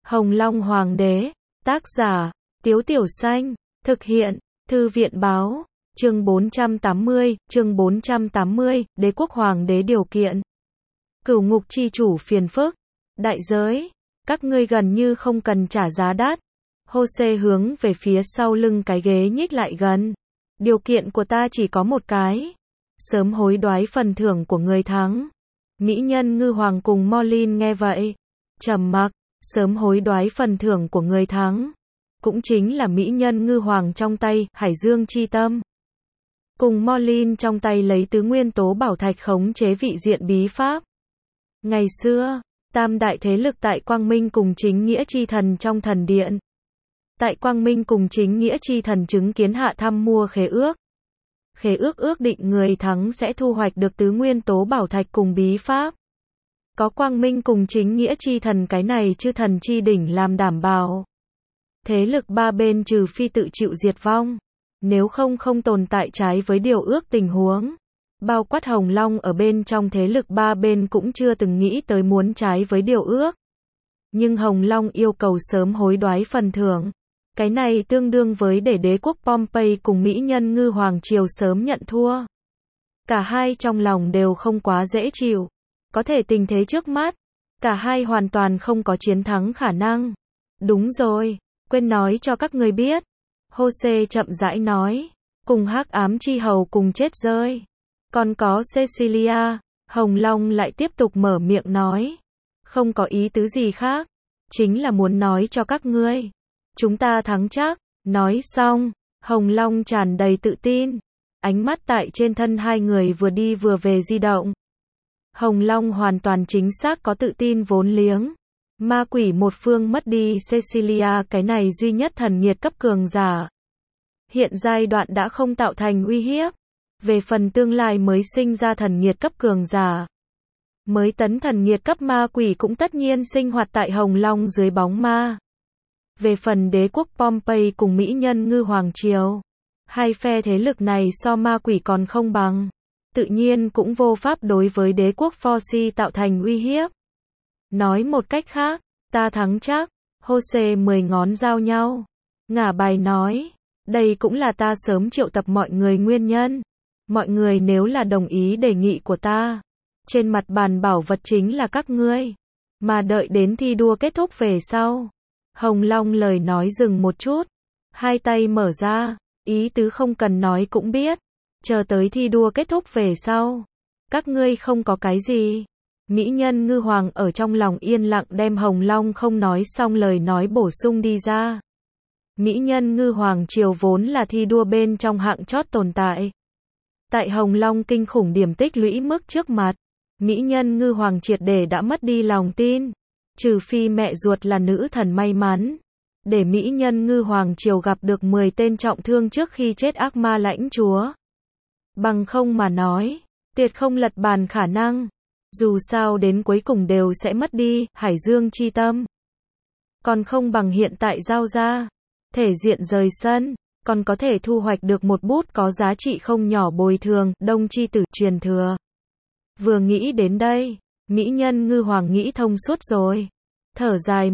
Hồng Long Hoàng đế, tác giả, Tiếu Tiểu Xanh, thực hiện, Thư viện báo, chương 480, Đế quốc Hoàng đế điều kiện. Cửu ngục chi chủ phiền phức, đại giới, các ngươi gần như không cần trả giá đắt. Jose hướng về phía sau lưng cái ghế nhích lại gần. Điều kiện của ta chỉ có một cái. Sớm hối đoái phần thưởng của người thắng. Mỹ nhân ngư hoàng cùng Morlin nghe vậy. Trầm mặc, sớm hối đoái phần thưởng của người thắng. Cũng chính là mỹ nhân ngư hoàng trong tay, Hải Dương chi tâm. Cùng Morlin trong tay lấy tứ nguyên tố bảo thạch khống chế vị diện bí pháp. Ngày xưa, tam đại thế lực tại Quang Minh cùng chính nghĩa chi thần trong thần điện. Tại Quang Minh cùng chính nghĩa chi thần chứng kiến hạ thăm mua khế ước. Khế ước ước định người thắng sẽ thu hoạch được tứ nguyên tố bảo thạch cùng bí pháp. Có Quang Minh cùng chính nghĩa chi thần cái này chư thần chi đỉnh làm đảm bảo. Thế lực ba bên trừ phi tự chịu diệt vong. Nếu không tồn tại trái với điều ước tình huống. Bao quát Hồng Long ở bên trong thế lực ba bên cũng chưa từng nghĩ tới muốn trái với điều ước. Nhưng Hồng Long yêu cầu sớm hối đoái phần thưởng. Cái này tương đương với để đế quốc Pompey cùng mỹ nhân ngư hoàng triều sớm nhận thua. Cả hai trong lòng đều không quá dễ chịu. Có thể tình thế trước mắt, cả hai hoàn toàn không có chiến thắng khả năng. Đúng rồi, quên nói cho các người biết. Jose chậm rãi nói, cùng hắc ám chi hầu cùng chết rơi. Còn có Cecilia, Hồng Long lại tiếp tục mở miệng nói. Không có ý tứ gì khác, chính là muốn nói cho các ngươi. Chúng ta thắng chắc, nói xong, Hồng Long tràn đầy tự tin. Ánh mắt tại trên thân hai người vừa đi vừa về di động. Hồng Long hoàn toàn chính xác có tự tin vốn liếng. Ma quỷ một phương mất đi Cecilia cái này duy nhất thần nhiệt cấp cường giả. Hiện giai đoạn đã không tạo thành uy hiếp. Về phần tương lai mới sinh ra thần nhiệt cấp cường giả. Mới tấn thần nhiệt cấp ma quỷ cũng tất nhiên sinh hoạt tại Hồng Long dưới bóng ma. Về phần đế quốc Pompey cùng mỹ nhân ngư hoàng triều. Hai phe thế lực này so ma quỷ còn không bằng. Tự nhiên cũng vô pháp đối với đế quốc Forci tạo thành uy hiếp. Nói một cách khác, ta thắng chắc. Jose 10 ngón giao nhau. Ngả bài nói, đây cũng là ta sớm triệu tập mọi người nguyên nhân. Mọi người nếu là đồng ý đề nghị của ta. Trên mặt bàn bảo vật chính là các ngươi. Mà đợi đến thi đua kết thúc về sau. Hồng Long lời nói dừng một chút. Hai tay mở ra. Ý tứ không cần nói cũng biết. Chờ tới thi đua kết thúc về sau. Các ngươi không có cái gì. Mỹ nhân ngư hoàng ở trong lòng yên lặng đem Hồng Long không nói xong lời nói bổ sung đi ra. Mỹ nhân ngư hoàng triều vốn là thi đua bên trong hạng chót tồn tại. Tại Hồng Long kinh khủng điểm tích lũy mức trước mặt. Mỹ nhân ngư hoàng triệt để đã mất đi lòng tin. Trừ phi mẹ ruột là nữ thần may mắn. Để mỹ nhân ngư hoàng triều gặp được 10 tên trọng thương trước khi chết ác ma lãnh chúa. Bằng không mà nói, tuyệt không lật bàn khả năng. Dù sao đến cuối cùng đều sẽ mất đi, Hải Dương chi tâm. Còn không bằng hiện tại giao ra. Thể diện rời sân, còn có thể thu hoạch được một bút có giá trị không nhỏ bồi thường, đông chi tử truyền thừa. Vừa nghĩ đến đây, mỹ nhân ngư hoàng nghĩ thông suốt rồi. Thở dài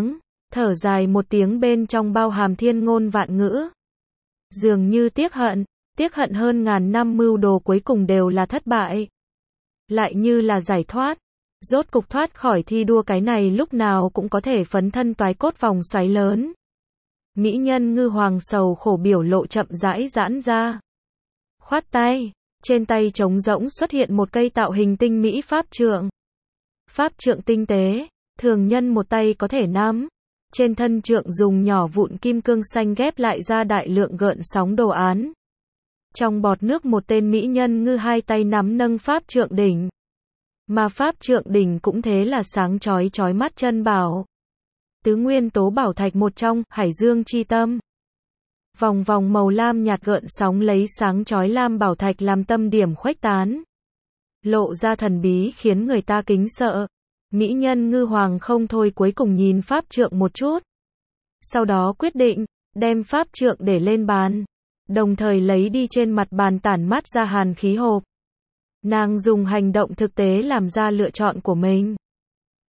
một tiếng bên trong bao hàm thiên ngôn vạn ngữ. Dường như tiếc hận hơn ngàn năm mưu đồ cuối cùng đều là thất bại. Lại như là giải thoát, rốt cục thoát khỏi thi đua cái này lúc nào cũng có thể phấn thân toái cốt vòng xoáy lớn. Mỹ nhân ngư hoàng sầu khổ biểu lộ chậm rãi giãn ra. Khoát tay, trên tay trống rỗng xuất hiện một cây tạo hình tinh mỹ pháp trượng. Pháp trượng tinh tế, thường nhân một tay có thể nắm. Trên thân trượng dùng nhỏ vụn kim cương xanh ghép lại ra đại lượng gợn sóng đồ án. Trong bọt nước một tên mỹ nhân ngư hai tay nắm nâng pháp trượng đỉnh. Mà pháp trượng đỉnh cũng thế là sáng chói mắt chân bảo. Tứ nguyên tố bảo thạch một trong, Hải Dương chi tâm. Vòng vòng màu lam nhạt gợn sóng lấy sáng chói lam bảo thạch làm tâm điểm khuếch tán. Lộ ra thần bí khiến người ta kính sợ. Mỹ nhân ngư hoàng không thôi cuối cùng nhìn pháp trượng một chút. Sau đó quyết định, đem pháp trượng để lên bàn. Đồng thời lấy đi trên mặt bàn tản mát ra hàn khí hộp. Nàng dùng hành động thực tế làm ra lựa chọn của mình.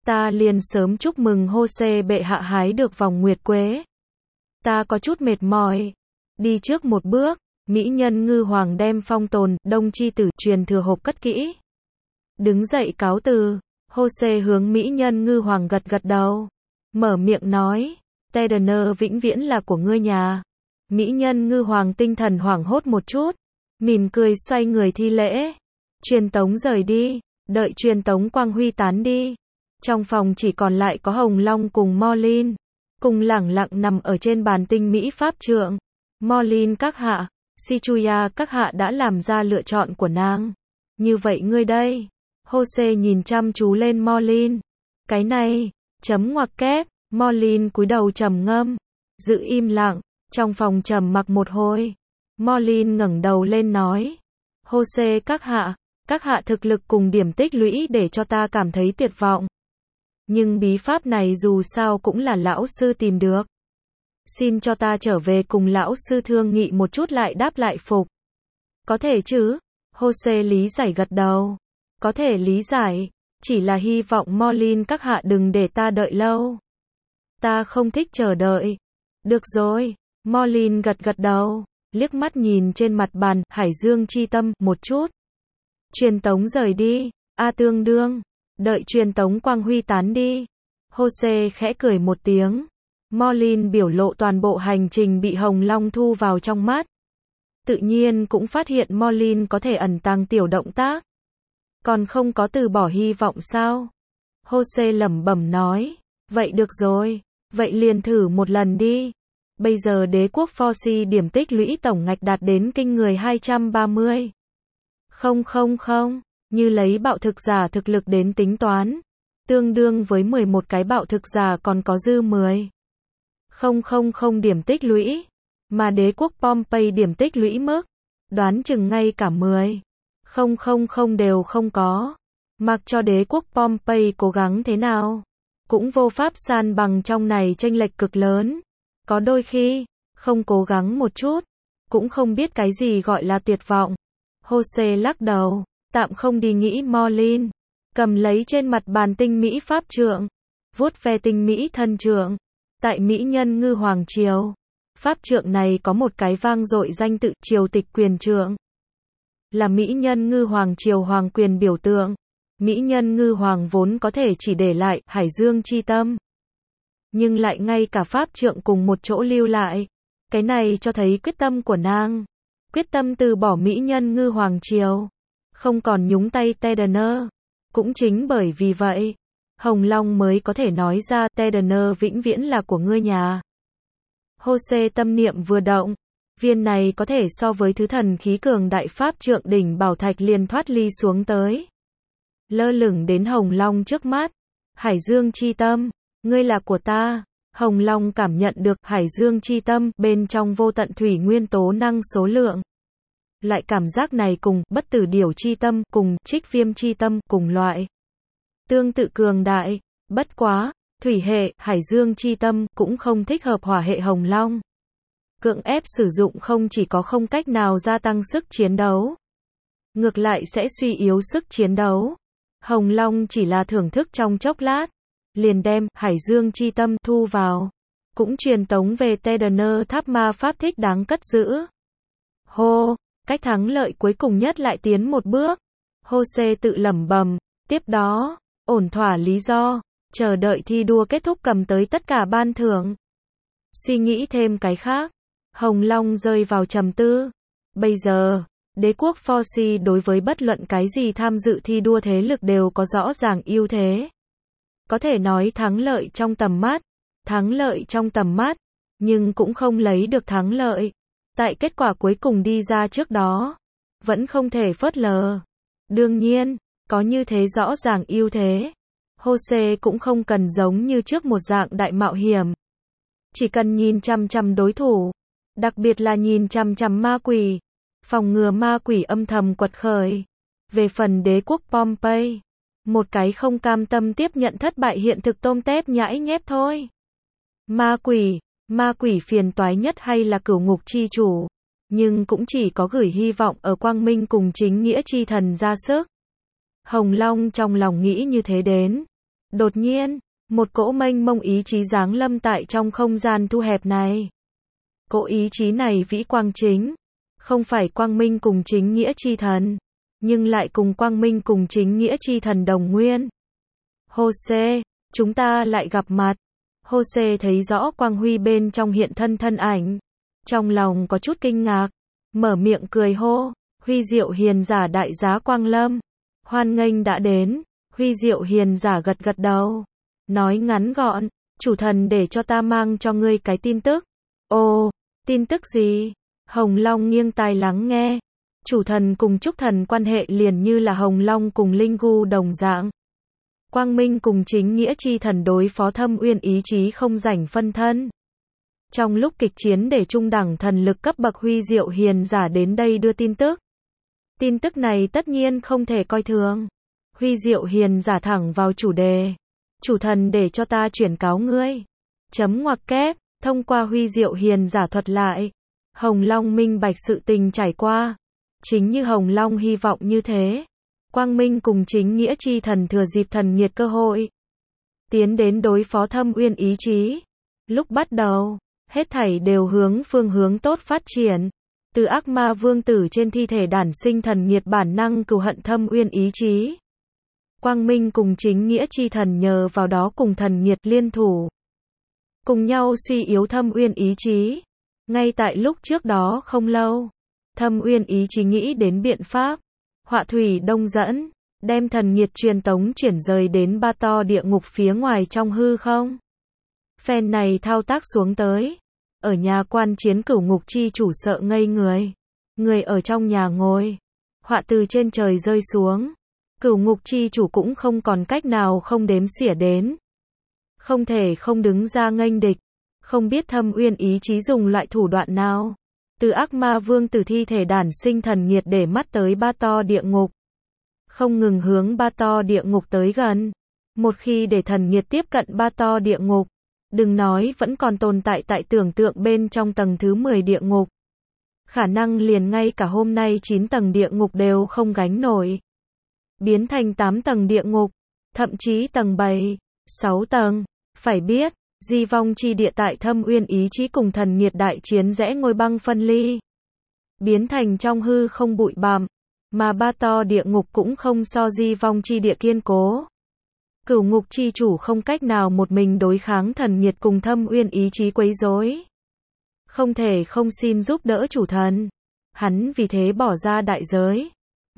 Ta liền sớm chúc mừng Hô-xê bệ hạ hái được vòng nguyệt quế. Ta có chút mệt mỏi. Đi trước một bước, mỹ nhân ngư hoàng đem phong tồn, đông chi tử, truyền thừa hộp cất kỹ. Đứng dậy cáo từ, Hô-xê hướng mỹ nhân ngư hoàng gật gật đầu. Mở miệng nói, Tedner vĩnh viễn là của ngươi nhà. Mỹ nhân ngư hoàng tinh thần hoảng hốt một chút. Mỉm cười xoay người thi lễ. Truyền tống rời đi, đợi truyền tống quang huy tán đi. Trong phòng chỉ còn lại có Hồng Long cùng Morlin. Cùng lẳng lặng nằm ở trên bàn tinh mỹ pháp trượng. Morlin các hạ, Sichuya các hạ đã làm ra lựa chọn của nàng. Như vậy ngươi đây. Hô-xê nhìn chăm chú lên Morlin. Cái này, chấm ngoặc kép. Morlin cúi đầu trầm ngâm. Giữ im lặng, trong phòng trầm mặc một hồi. Morlin ngẩng đầu lên nói. Hô-xê các hạ thực lực cùng điểm tích lũy để cho ta cảm thấy tuyệt vọng. Nhưng bí pháp này dù sao cũng là lão sư tìm được. Xin cho ta trở về cùng lão sư thương nghị một chút lại đáp lại phục. Có thể chứ? Hô-xê lý giải gật đầu. Có thể lý giải, chỉ là hy vọng Morlin các hạ đừng để ta đợi lâu. Ta không thích chờ đợi. Được rồi, Morlin gật gật đầu, liếc mắt nhìn trên mặt bàn, Hải Dương chi tâm, một chút. Truyền tống rời đi, tương đương, đợi truyền tống quang huy tán đi. Hô-xê khẽ cười một tiếng. Morlin biểu lộ toàn bộ hành trình bị Hồng Long thu vào trong mắt. Tự nhiên cũng phát hiện Morlin có thể ẩn tàng tiểu động tác. Còn không có từ bỏ hy vọng sao? Hô-xê lẩm bẩm nói. Vậy được rồi, vậy liền thử một lần đi. Bây giờ đế quốc Forci điểm tích lũy tổng ngạch đạt đến kinh người 230. Không, như lấy bạo thực giả thực lực đến tính toán. Tương đương với 11 cái bạo thực giả còn có dư 10. Không điểm tích lũy. Mà đế quốc Pompey điểm tích lũy mức. Đoán chừng ngay cả 10. Không đều không có. Mặc cho đế quốc Pompey cố gắng thế nào. Cũng vô pháp san bằng trong này chênh lệch cực lớn. Có đôi khi, không cố gắng một chút. Cũng không biết cái gì gọi là tuyệt vọng. Hô-xê lắc đầu, tạm không đi nghĩ Morlin. Cầm lấy trên mặt bàn tinh mỹ pháp trượng. Vuốt ve tinh mỹ thân trượng. Tại mỹ nhân ngư hoàng triều. Pháp trượng này có một cái vang dội danh tự triều tịch quyền trượng. Là mỹ nhân ngư hoàng triều hoàng quyền biểu tượng. Mỹ nhân ngư hoàng vốn có thể chỉ để lại Hải Dương chi tâm. Nhưng lại ngay cả pháp trượng cùng một chỗ lưu lại. Cái này cho thấy quyết tâm của nàng. Quyết tâm từ bỏ mỹ nhân ngư hoàng triều. Không còn nhúng tay Tedner. Cũng chính bởi vì vậy, Hồng Long mới có thể nói ra Tedner vĩnh viễn là của ngươi nhà. Hô-xê tâm niệm vừa động. Viên này có thể so với thứ thần khí cường đại pháp trượng đỉnh bảo thạch liền thoát ly xuống tới. Lơ lửng đến Hồng Long trước mắt. Hải Dương chi tâm, ngươi là của ta. Hồng Long cảm nhận được Hải Dương chi tâm bên trong vô tận thủy nguyên tố năng số lượng. Loại cảm giác này cùng bất tử điểu chi tâm, cùng trích viêm chi tâm, cùng loại. Tương tự cường đại, bất quá, thủy hệ, Hải Dương chi tâm cũng không thích hợp hỏa hệ Hồng Long. Cưỡng ép sử dụng không chỉ có không cách nào gia tăng sức chiến đấu. Ngược lại sẽ suy yếu sức chiến đấu. Hồng Long chỉ là thưởng thức trong chốc lát. Liền đem Hải Dương chi tâm thu vào. Cũng truyền tống về Tedner tháp ma pháp thích đáng cất giữ. Hô, cách thắng lợi cuối cùng nhất lại tiến một bước. Hô-xê tự lẩm bẩm, tiếp đó, ổn thỏa lý do, chờ đợi thi đua kết thúc cầm tới tất cả ban thưởng. Suy nghĩ thêm cái khác, Hồng Long rơi vào trầm tư. Bây giờ, đế quốc Forci đối với bất luận cái gì tham dự thi đua thế lực đều có rõ ràng ưu thế. Có thể nói thắng lợi trong tầm mắt, nhưng cũng không lấy được thắng lợi. Tại kết quả cuối cùng đi ra trước đó, vẫn không thể phớt lờ. Đương nhiên, có như thế rõ ràng ưu thế. Hô-xê cũng không cần giống như trước một dạng đại mạo hiểm. Chỉ cần nhìn chằm chằm đối thủ, đặc biệt là nhìn chằm chằm ma quỷ, phòng ngừa ma quỷ âm thầm quật khởi. Về phần đế quốc Pompey, một cái không cam tâm tiếp nhận thất bại hiện thực tôm tép nhãi nhép thôi. Ma quỷ phiền toái nhất hay là cửu ngục chi chủ, nhưng cũng chỉ có gửi hy vọng ở quang minh cùng chính nghĩa chi thần ra sức. Hồng Long trong lòng nghĩ như thế đến. Đột nhiên, một cỗ mênh mông ý chí giáng lâm tại trong không gian thu hẹp này. Cỗ ý chí này vĩ quang chính, không phải quang minh cùng chính nghĩa chi thần, nhưng lại cùng quang minh cùng chính nghĩa chi thần đồng nguyên. Jose, chúng ta lại gặp mặt. Jose thấy rõ quang huy bên trong hiện thân thân ảnh. Trong lòng có chút kinh ngạc, mở miệng cười hô, Huy Diệu hiền giả đại giá Quang Lâm. Hoan nghênh đã đến. Huy Diệu hiền giả gật gật đầu. Nói ngắn gọn, chủ thần để cho ta mang cho ngươi cái tin tức. Ồ, tin tức gì? Hồng Long nghiêng tai lắng nghe. Chủ thần cùng Trúc thần quan hệ liền như là Hồng Long cùng Linh Gu đồng dạng. Quang minh cùng chính nghĩa chi thần đối phó Thâm Uyên ý chí không rảnh phân thân. Trong lúc kịch chiến để trung đẳng thần lực cấp bậc Huy Diệu hiền giả đến đây đưa tin tức. Tin tức này tất nhiên không thể coi thường. Huy Diệu hiền giả thẳng vào chủ đề. Chủ thần để cho ta chuyển cáo ngươi. Chấm ngoặc kép, thông qua Huy Diệu hiền giả thuật lại. Hồng Long minh bạch sự tình trải qua. Chính như Hồng Long hy vọng như thế. Quang minh cùng chính nghĩa chi thần thừa dịp thần nhiệt cơ hội. Tiến đến đối phó Thâm Uyên ý chí. Lúc bắt đầu, hết thảy đều hướng phương hướng tốt phát triển. Từ ác ma vương tử trên thi thể đản sinh thần nhiệt bản năng cừu hận Thâm Uyên ý chí. Quang minh cùng chính nghĩa chi thần nhờ vào đó cùng thần nhiệt liên thủ. Cùng nhau suy yếu Thâm Uyên ý chí. Ngay tại lúc trước đó không lâu, Thâm Uyên ý chí nghĩ đến biện pháp. Họa thủy đông dẫn, đem thần nhiệt truyền tống chuyển rời đến ba to địa ngục phía ngoài trong hư không. Phen này thao tác xuống tới. Ở nhà quan chiến cửu ngục chi chủ sợ ngây người. Người ở trong nhà ngồi. Họa từ trên trời rơi xuống. Cửu ngục chi chủ cũng không còn cách nào không đếm xỉa đến. Không thể không đứng ra nghênh địch. Không biết Thâm Uyên ý chí dùng loại thủ đoạn nào. Từ ác ma vương từ thi thể đản sinh thần nhiệt để mắt tới ba to địa ngục. Không ngừng hướng ba to địa ngục tới gần. Một khi để thần nhiệt tiếp cận ba to địa ngục, đừng nói vẫn còn tồn tại tại tưởng tượng bên trong tầng thứ 10 địa ngục. Khả năng liền ngay cả hôm nay 9 tầng địa ngục đều không gánh nổi. Biến thành 8 tầng địa ngục, thậm chí tầng 7, 6 tầng. Phải biết, di vong chi địa tại Thâm Uyên ý chí cùng thần nhiệt đại chiến rẽ ngôi băng phân ly. Biến thành trong hư không bụi bặm, mà ba to địa ngục cũng không so di vong chi địa kiên cố. Cửu ngục chi chủ không cách nào một mình đối kháng thần nhiệt cùng Thâm Uyên ý chí quấy rối. Không thể không xin giúp đỡ chủ thần. Hắn vì thế bỏ ra đại giới.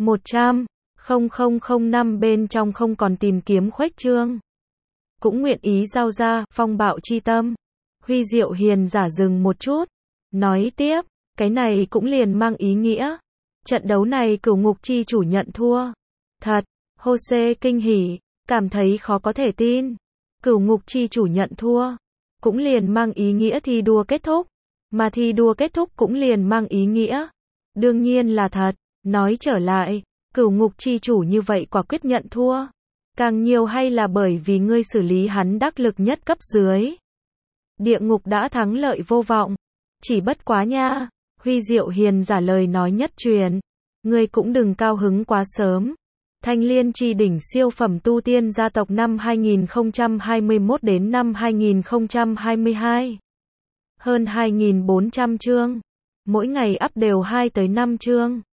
100,005 bên trong không còn tìm kiếm khuếch trương. Cũng nguyện ý giao ra phong bạo chi tâm. Huy Diệu hiền giả dừng một chút. Nói tiếp, cái này cũng liền mang ý nghĩa. Trận đấu này cửu ngục chi chủ nhận thua. Thật, Jose kinh hỉ, cảm thấy khó có thể tin. Cửu ngục chi chủ nhận thua. Cũng liền mang ý nghĩa thi đua kết thúc. Mà thi đua kết thúc cũng liền mang ý nghĩa. Đương nhiên là thật. Nói trở lại, cửu ngục chi chủ như vậy quả quyết nhận thua. Càng nhiều hay là bởi vì ngươi xử lý hắn đắc lực nhất cấp dưới. Địa ngục đã thắng lợi vô vọng. Chỉ bất quá nha. Huy Diệu hiền giả lời nói nhất truyền. Ngươi cũng đừng cao hứng quá sớm. Thanh Liên chi đỉnh siêu phẩm tu tiên gia tộc năm 2021 đến năm 2022. Hơn 2.400 chương. Mỗi ngày up đều 2 tới 5 chương.